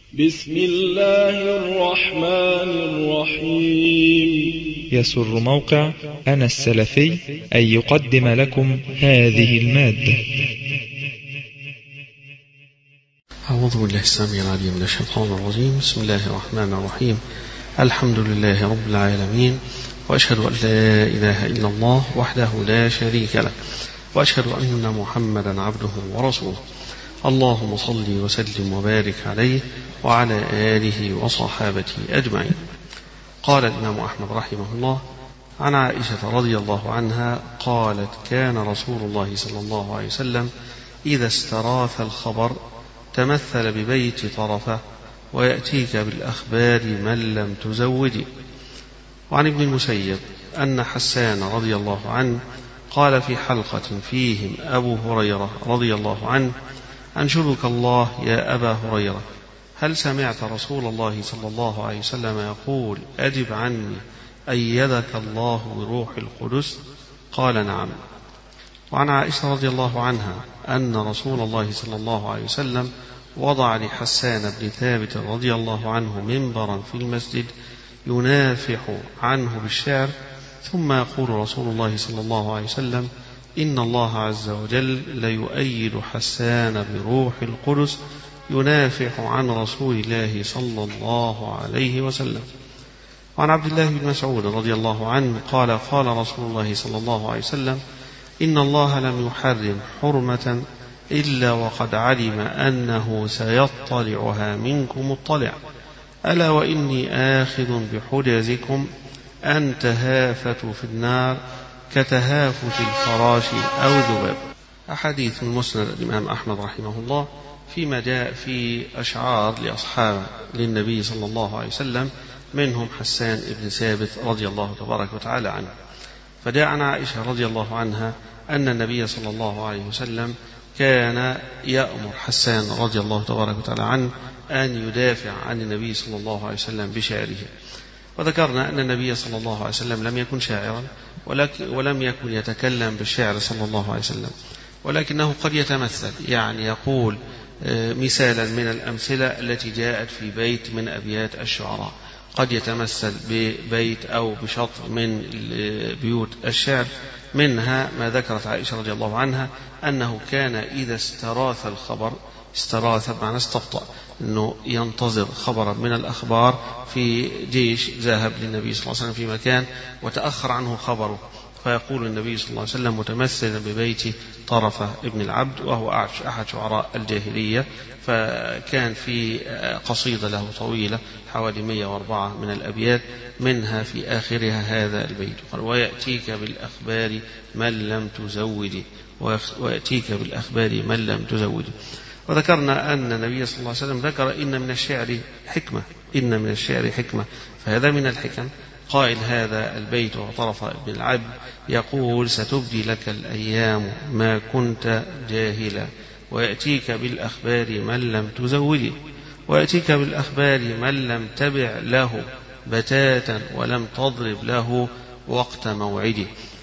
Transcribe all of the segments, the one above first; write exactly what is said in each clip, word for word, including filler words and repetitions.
بسم الله الرحمن الرحيم. يسر موقع أنا السلفي أن يقدم لكم هذه المادة. أعوذ بالله السميع العليم من الشيطان الرجيم. بسم الله الرحمن الرحيم. الحمد لله رب العالمين، وأشهد أن لا إله إلا الله وحده لا شريك له، وأشهد أن محمدا عبده ورسوله. اللهم صل وسلم وبارك عليه وعلى آله وصحابته أجمعين. قال الإمام أحمد رحمه الله عن عائشة رضي الله عنها قالت: كان رسول الله صلى الله عليه وسلم إذا استراث الخبر تمثل ببيت طرفه ويأتيك بالأخبار من لم تزودي. وعن ابن المسيب أن حسان رضي الله عنه قال في حلقة فيهم أبو هريرة رضي الله عنه: أنشدك الله يا أبا هريرة، هل سمعت رسول الله صلى الله عليه وسلم يقول: أجب عني أيدك الله بروح القدس؟ قال: نعم. وعن عائشة رضي الله عنها أن رسول الله صلى الله عليه وسلم وضع لحسان بن ثابت رضي الله عنه منبرا في المسجد ينافح عنه بالشعر، ثم يقول رسول الله صلى الله عليه وسلم: إن الله عز وجل ليؤيد حسان بروح القدس ينافح عن رسول الله صلى الله عليه وسلم. وعن عبد الله بن مسعود رضي الله عنه قال: قال رسول الله صلى الله عليه وسلم: إن الله لم يحرم حرمة إلا وقد علم أنه سيطلعها منكم مطلع، ألا وإني آخذ بحجزكم أن تهافتوا في النار كتهافت الفراش أو الذباب. أحاديث من مسند الإمام أحمد رحمه الله فيما جاء في أشعار لأصحاب للنبي صلى الله عليه وسلم، منهم حسان بن ثابت رضي الله تبارك وتعالى عنه. فجاء عن عائشة رضي الله عنها أن النبي صلى الله عليه وسلم كان يأمر حسان رضي الله تبارك وتعالى عنه أن يدافع عن النبي صلى الله عليه وسلم بشعره. وذكرنا أن النبي صلى الله عليه وسلم لم يكن شاعرا ولم يكن يتكلم بالشعر صلى الله عليه وسلم، ولكنه قد يتمثل، يعني يقول مثالا من الأمثلة التي جاءت في بيت من أبيات الشعراء، قد يتمثل ببيت أو بشطر من بيوت الشعر. منها ما ذكرت عائشة رضي الله عنها أنه كان إذا استراث الخبر، استراث بمعنى استبطأ، أنه ينتظر خبرا من الأخبار في جيش ذهب للنبي صلى الله عليه وسلم في مكان وتأخر عنه خبره، فيقول النبي صلى الله عليه وسلم متمثلا ببيت طرفة ابن العبد، وهو أحد شعراء الجاهلية، فكان في قصيدة له طويلة حوالي مئة وأربعة من الأبيات، منها في آخرها هذا البيت: ويأتيك بالأخبار من لم تزودي، ويأتيك بالأخبار من لم تزودي. وذكرنا أن النبي صلى الله عليه وسلم ذكر إن من الشعر حكمة، إن من الشعر حكمة، فهذا من الحكم. قائل هذا البيت وطرف ابن العبد يقول: ستبدي لك الأيام ما كنت جاهلا، ويأتيك بالأخبار من لم تزودي، ويأتيك بالأخبار من لم تبع له بتاتا ولم تضرب له وقت موعده.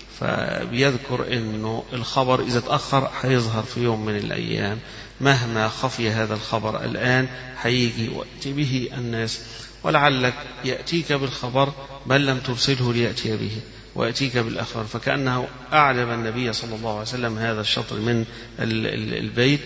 فبيذكر أنه الخبر إذا تأخر حيظهر في يوم من الأيام، مهما خفي هذا الخبر الآن حيجي وقت به الناس، ولعلك يأتيك بالخبر من لم ترسله ليأتي به، ويأتيك بالأخبار. فكأنه أعلم النبي صلى الله عليه وسلم هذا الشطر من البيت،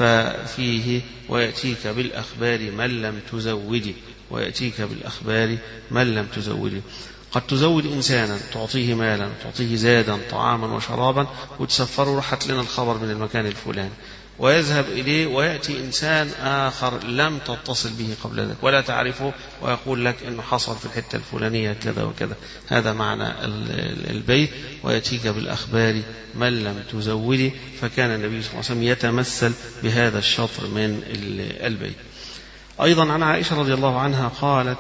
ففيه: ويأتيك بالأخبار من لم تزودي، ويأتيك بالأخبار من لم تزودي. قد تزود إنسانا، تعطيه مالا، تعطيه زادا، طعاما وشرابا، وتسفره رحت لنا الخبر من المكان الفلاني، ويذهب إليه، ويأتي إنسان آخر لم تتصل به قبل ذلك ولا تعرفه، ويقول لك إنه حصل في الحتة الفلانية كذا وكذا. هذا معنى البيت: ويأتيك بالأخبار من لم تزودي. فكان النبي صلى الله عليه وسلم يتمثل بهذا الشطر من البيت. أيضا عن عائشة رضي الله عنها قالت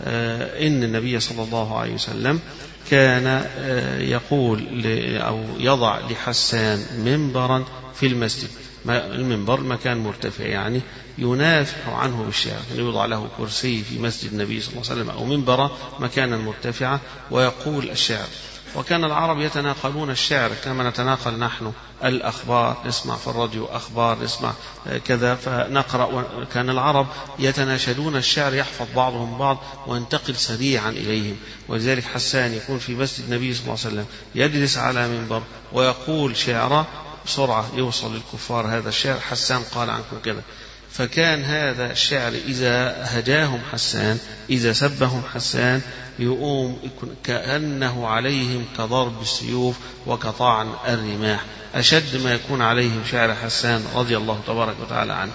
إن النبي صلى الله عليه وسلم كان يقول أو يضع لحسان منبرا في المسجد، المنبر مكان مرتفع يعني ينافح عنه بالشعر، يعني يوضع له كرسي في مسجد النبي صلى الله عليه وسلم أو منبرا مكانا مرتفعا ويقول الشعر، وكان العرب يتناقلون الشعر كما نتناقل نحن الأخبار، نسمع في الراديو أخبار، نسمع كذا فنقرأ. كان العرب يتناشدون الشعر، يحفظ بعضهم بعض وينتقل سريعا إليهم. ولذلك حسان يكون في مسجد النبي صلى الله عليه وسلم يجلس على منبر ويقول شعرا بسرعة يوصل للكفار هذا الشعر، حسان قال عنكم كذا. فكان هذا الشعر إذا هجاهم حسان، إذا سبهم حسان، يقوم كأنه عليهم كضرب السيوف وكطعن الرماح، أشد ما يكون عليهم شعر حسان رضي الله تبارك وتعالى عنه.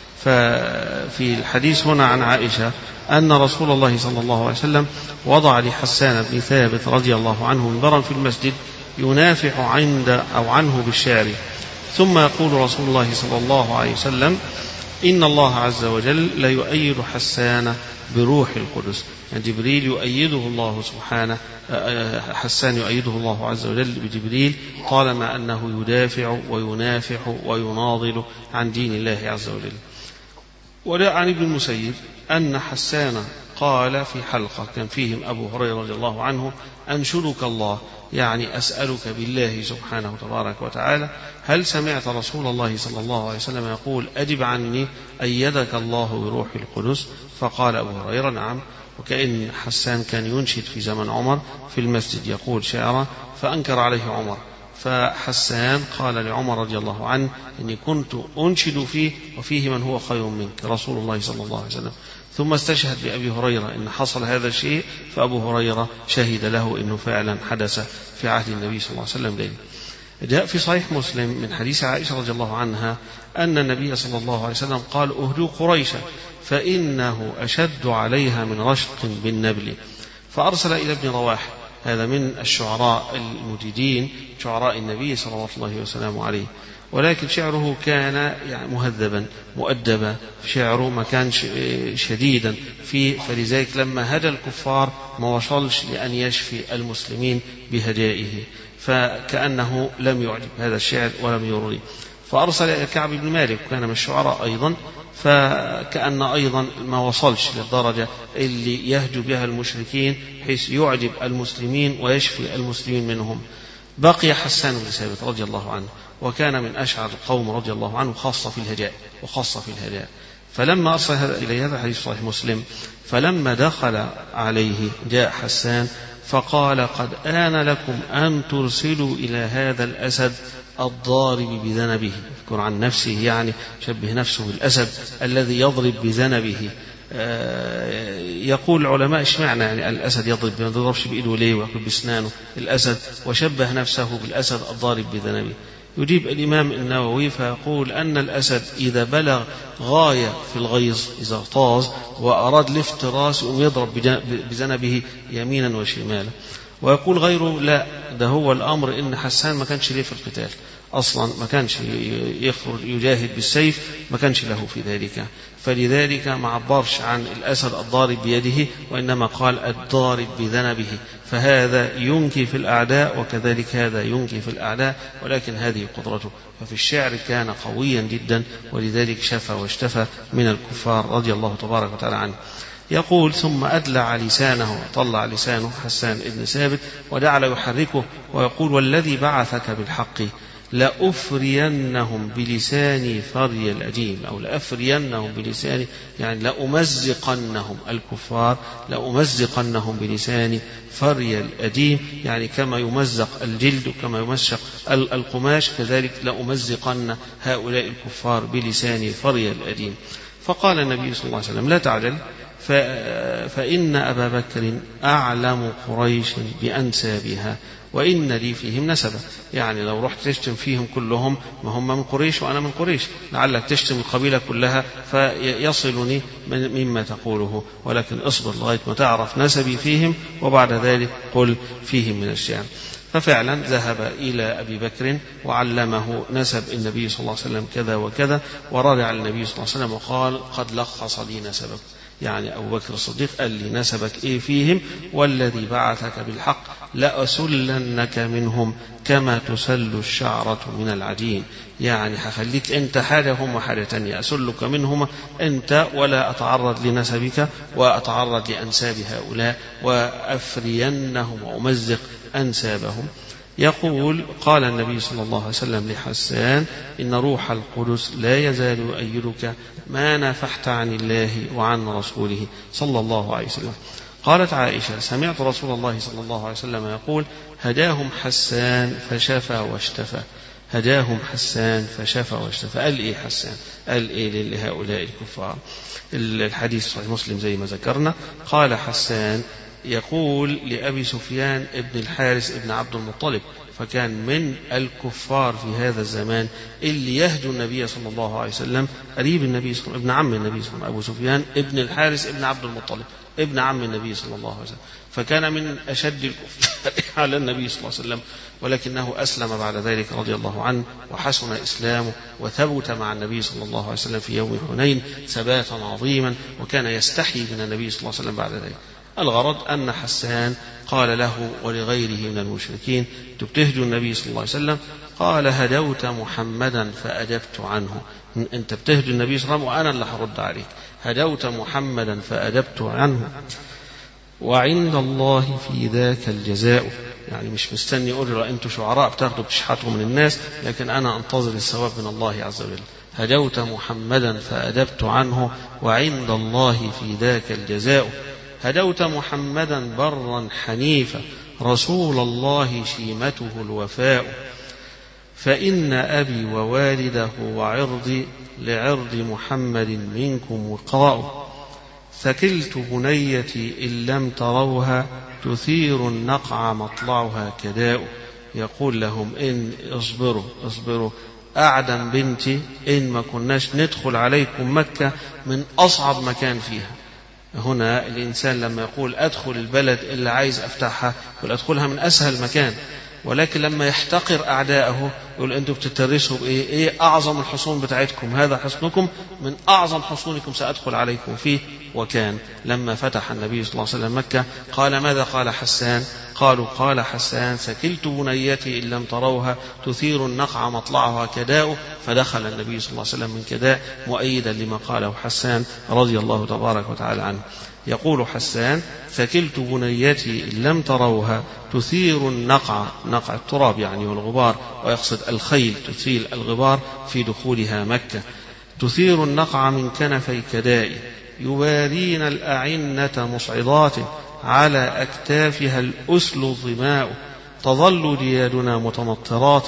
ففي الحديث هنا عن عائشة أن رسول الله صلى الله عليه وسلم وضع لحسان بن ثابت رضي الله عنه منبرا في المسجد ينافح عند أو عنه بالشعر، ثم يقول رسول الله صلى الله عليه وسلم: إن الله عز وجل لا يؤيد حسان بروح القدس. يعني جبريل يؤيده الله سبحانه، حسان يؤيده الله عز وجل بجبريل طالما أنه يدافع وينافح ويناضل عن دين الله عز وجل. وجاء عن ابن المسيب أن حسان قال في حلقة كان فيهم أبو هريرة رضي الله عنه: أنشدك الله، يعني أسألك بالله سبحانه تبارك وتعالى، هل سمعت رسول الله صلى الله عليه وسلم يقول: أجب عني أيدك الله بروح القدس؟ فقال أبو هريرة: نعم. وكأن حسان كان ينشد في زمن عمر في المسجد يقول شعرا، فأنكر عليه عمر، فحسان قال لعمر رضي الله عنه: إني كنت أنشد فيه وفيه من هو خير منك رسول الله صلى الله عليه وسلم. ثم استشهد بأبي هريرة إن حصل هذا الشيء، فأبو هريرة شهد له إنه فعلا حدث في عهد النبي صلى الله عليه وسلم ذلك. جاء في صحيح مسلم من حديث عائشة رضي الله عنها أن النبي صلى الله عليه وسلم قال: أهدوا قريشا فإنه أشد عليها من رشق بالنبل. فأرسل إلى ابن رواحة، هذا من الشعراء المجيدين شعراء النبي صلى الله عليه وسلم عليه، ولكن شعره كان يعني مهذبا مؤدبا، شعره ما كان شديدا فيه، فلذلك لما هدى الكفار ما وصلش لأن يشفي المسلمين بهدائه، فكأنه لم يعجب هذا الشعر ولم يرضي. فأرسل إلى كعب بن مالك وكان من الشعراء أيضا، فكأن أيضا ما وصلش للدرجة اللي يهجو بها المشركين حيث يعجب المسلمين ويشفي المسلمين منهم. بقي حسان بن ثابت رضي الله عنه، وكان من أشعر القوم رضي الله عنه، خاصة في الهجاء وخاصة في الهداء. فلما أرسل إلى هذا الحديث صحيح مسلم، فلما دخل عليه جاء حسان فقال: قد آن لكم أن ترسلوا إلى هذا الأسد الضارب بذنبه. يذكر عن نفسه، يعني شبه نفسه بالأسد الذي يضرب بذنبه. يقول العلماء: اشمعنى يعني الأسد يضرب، ما يضربش بإيده ليه ويأكل بأسنانه الأسد، وشبه نفسه بالأسد الضارب بذنبه؟ يجيب الإمام النووي فيقول أن الأسد إذا بلغ غاية في الغيظ، إذا اغتاظ وأراد الافتراس يضرب بذنبه يمينا وشمالا. ويقول غيره: لا، ده هو الأمر إن حسان ما كانش ليه في القتال أصلا، ما كانش يخرج يجاهد بالسيف، ما كانش له في ذلك، فلذلك ما عبرش عن الأسد الضارب بيده، وإنما قال الضارب بذنبه، فهذا ينكي في الأعداء وكذلك هذا ينكي في الأعداء، ولكن هذه قدرته. ففي الشعر كان قويا جدا، ولذلك شفى واشتفى من الكفار رضي الله تبارك وتعالى عنه. يقول: ثم أدلع لسانه، طلع لسانه حسان ابن ثابت وجعل يحركه ويقول: والذي بعثك بالحق لأفرينهم بلساني فري الأديم، أو لأفرينهم بلساني يعني لأمزقنهم الكفار، لأمزقنهم بلساني فري الأديم، يعني كما يمزق الجلد وكما يمزق القماش كذلك لأمزقن هؤلاء الكفار بلساني فري الأديم. فقال النبي صلى الله عليه وسلم: لا تعجل، فإن أبا بكر أعلم قريش بأنسابها وإن لي فيهم نسبا. يعني لو رحت تشتم فيهم كلهم، ما هم من قريش وأنا من قريش، لعلك تشتم القبيلة كلها فيصلني مما تقوله، ولكن اصبر لغاية ما تعرف نسبي فيهم وبعد ذلك قل فيهم من الشعر. ففعلا ذهب إلى أبي بكر وعلمه نسب النبي صلى الله عليه وسلم كذا وكذا، ورجع النبي صلى الله عليه وسلم وقال: قد لخص لي نسبك، يعني أبو بكر الصديق قال لي نسبك إيه فيهم، والذي بعثك بالحق لأسلنك منهم كما تسل الشعرة من العجين، يعني هخليك أنت حاجة هم حاجة تانية، أسلك منهم أنت ولا أتعرض لنسبك وأتعرض لأنساب هؤلاء، وأفرينهم وأمزق أنسابهم. يقول قال النبي صلى الله عليه وسلم لحسان إن روح القدس لا يزال يؤيدك ما نافحت عن الله وعن رسوله صلى الله عليه وسلم. قالت عائشة سمعت رسول الله صلى الله عليه وسلم يقول هداهم حسان فشفى واشتفى. هداهم حسان فشفى واشتفى. قال إيه حسان؟ قال إيه لهؤلاء الكفار؟ الحديث صحيح مسلم زي ما ذكرنا. قال حسان يقول لأبي سفيان ابن الحارث ابن عبد المطلب، فكان من الكفار في هذا الزمان اللي يهدوا النبي صلى الله عليه وسلم، قريب النبي صلى الله عليه وسلم، ابن عم النبي صلى الله عليه وسلم، أبو سفيان ابن الحارث ابن عبد المطلب ابن عم النبي صلى الله عليه وسلم، فكان من أشد الكفار على النبي صلى الله عليه وسلم، ولكنه أسلم بعد ذلك رضي الله عنه وحسن إسلامه وثبت مع النبي صلى الله عليه وسلم في يوم حنين ثباتا عظيما، وكان يستحي من النبي صلى الله عليه وسلم بعد ذلك. الغرض أن حسان قال له ولغيره من المشركين تبتهجوا النبي صلى الله عليه وسلم، قال هدوت محمدا فأدبت عنه. أنت بتهجوا النبي صلى الله عليه وسلم وأنا اللي هرد عليك. هدوت محمدا فأدبت عنه وعند الله في ذاك الجزاء. يعني مش مستني يقول له أنتم شعراء بتاخدوا بتشحتوا من الناس، لكن أنا أنتظر الثواب من الله عز وجل. هدوت محمدا فأدبت عنه وعند الله في ذاك الجزاء. هدوت محمدا برا حنيفا رسول الله شيمته الوفاء. فإن أبي ووالده وعرضي لعرض محمد منكم وقاء. ثكلت بنيتي إن لم تروها تثير النقع مطلعها كداء. يقول لهم إن اصبروا اصبروا أعدم بنتي إن ما كناش ندخل عليكم مكة من أصعب مكان فيها. هنا الإنسان لما يقول أدخل البلد اللي عايز أفتحها يقول أدخلها من أسهل مكان، ولكن لما يحتقر أعداءه يقول أنتم بتترسوا بإيه؟ إيه أعظم الحصون بتاعتكم؟ هذا حصنكم من أعظم حصونكم سأدخل عليكم فيه. وكان لما فتح النبي صلى الله عليه وسلم مكة قال ماذا قال حسان؟ قالوا قال حسان ثكلت بنيتي إن لم تروها تثير النقع مطلعها كداء. فدخل النبي صلى الله عليه وسلم من كداء مؤيدا لما قاله حسان رضي الله تبارك وتعالى عنه. يقول حسان ثكلت بنيتي إن لم تروها تثير النقع، نقع التراب يعني والغبار، ويقصد الخيل تثير الغبار في دخولها مكة. تثير النقع من كنفي كداء يبارين الأعنة مصعدات على أكتافها الأسل الظماء. تظل ديادنا متمطرات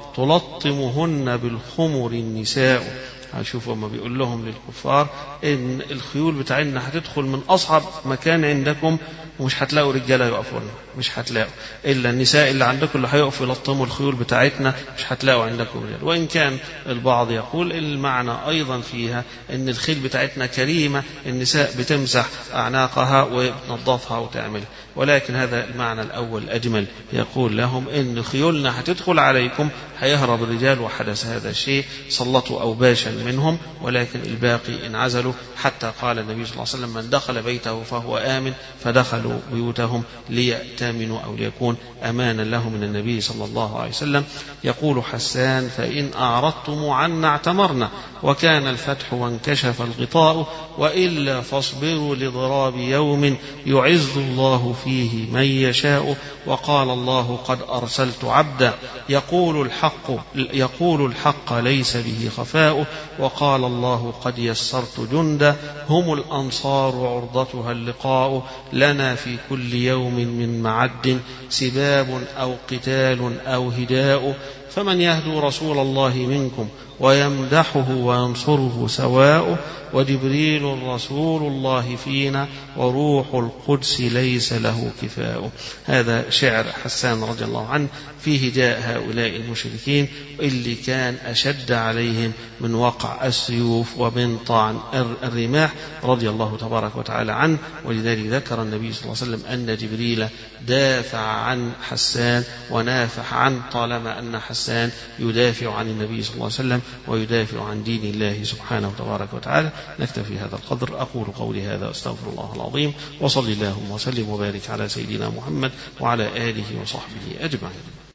تلطمهن بالخمر النساء. هشوفوا ما بيقول لهم للكفار إن الخيول بتاعنا هتدخل من أصعب مكان عندكم ومش هتلاقوا رجالة يقفوا لنا، مش هتلاقوا إلا النساء اللي عندكم اللي هيقفوا يلطموا الخيول بتاعتنا، مش هتلاقوا عندكم رجال. وإن كان البعض يقول المعنى أيضا فيها إن الخيل بتاعتنا كريمة، النساء بتمسح أعناقها وبتنظفها وتعملها، ولكن هذا المعنى الأول أجمل. يقول لهم إن خيولنا هتدخل عليكم هيهرب الرجال، وحدث هذا الشيء سلطوا أوباشا منهم، ولكن الباقي انعزلوا. حتى قال النبي صلى الله عليه وسلم من دخل بيته فهو آمن، فدخلوا بيوتهم ليأتمنوا أو ليكون أمانا لهم من النبي صلى الله عليه وسلم. يقول حسان فإن أعرضتم عنا اعتمرنا وكان الفتح وانكشف الغطاء، وإلا فاصبروا لضراب يوم يعز الله فيه من يشاء. وقال الله قد أرسلت عبدا يقول الحق يقول الحق ليس به خفاء. وقال الله قد يسرت جندا هم الأنصار عرضتها اللقاء. لنا في كل يوم من معد سباب أو قتال أو هداء. فمن يهدو رسول الله منكم ويمدحه وينصره سواء. وجبريل رسول الله فينا وروح القدس ليس له كفاء. هذا شعر حسان رضي الله عنه فيه جاء هؤلاء المشركين اللي كان أشد عليهم من وقع السيوف ومن طعن الرماح رضي الله تبارك وتعالى عنه. ولذلك ذكر النبي صلى الله عليه وسلم أن جبريل دافع عن حسان ونافح عنه، طالما أن حسان يدافع عن النبي صلى الله عليه وسلم ويدافع عن دين الله سبحانه تبارك وتعالى. نكتفي هذا القدر. أقول قولي هذا أستغفر الله العظيم، وصلي اللهم وسلم وبارك على سيدنا محمد وعلى آله وصحبه أجمعين.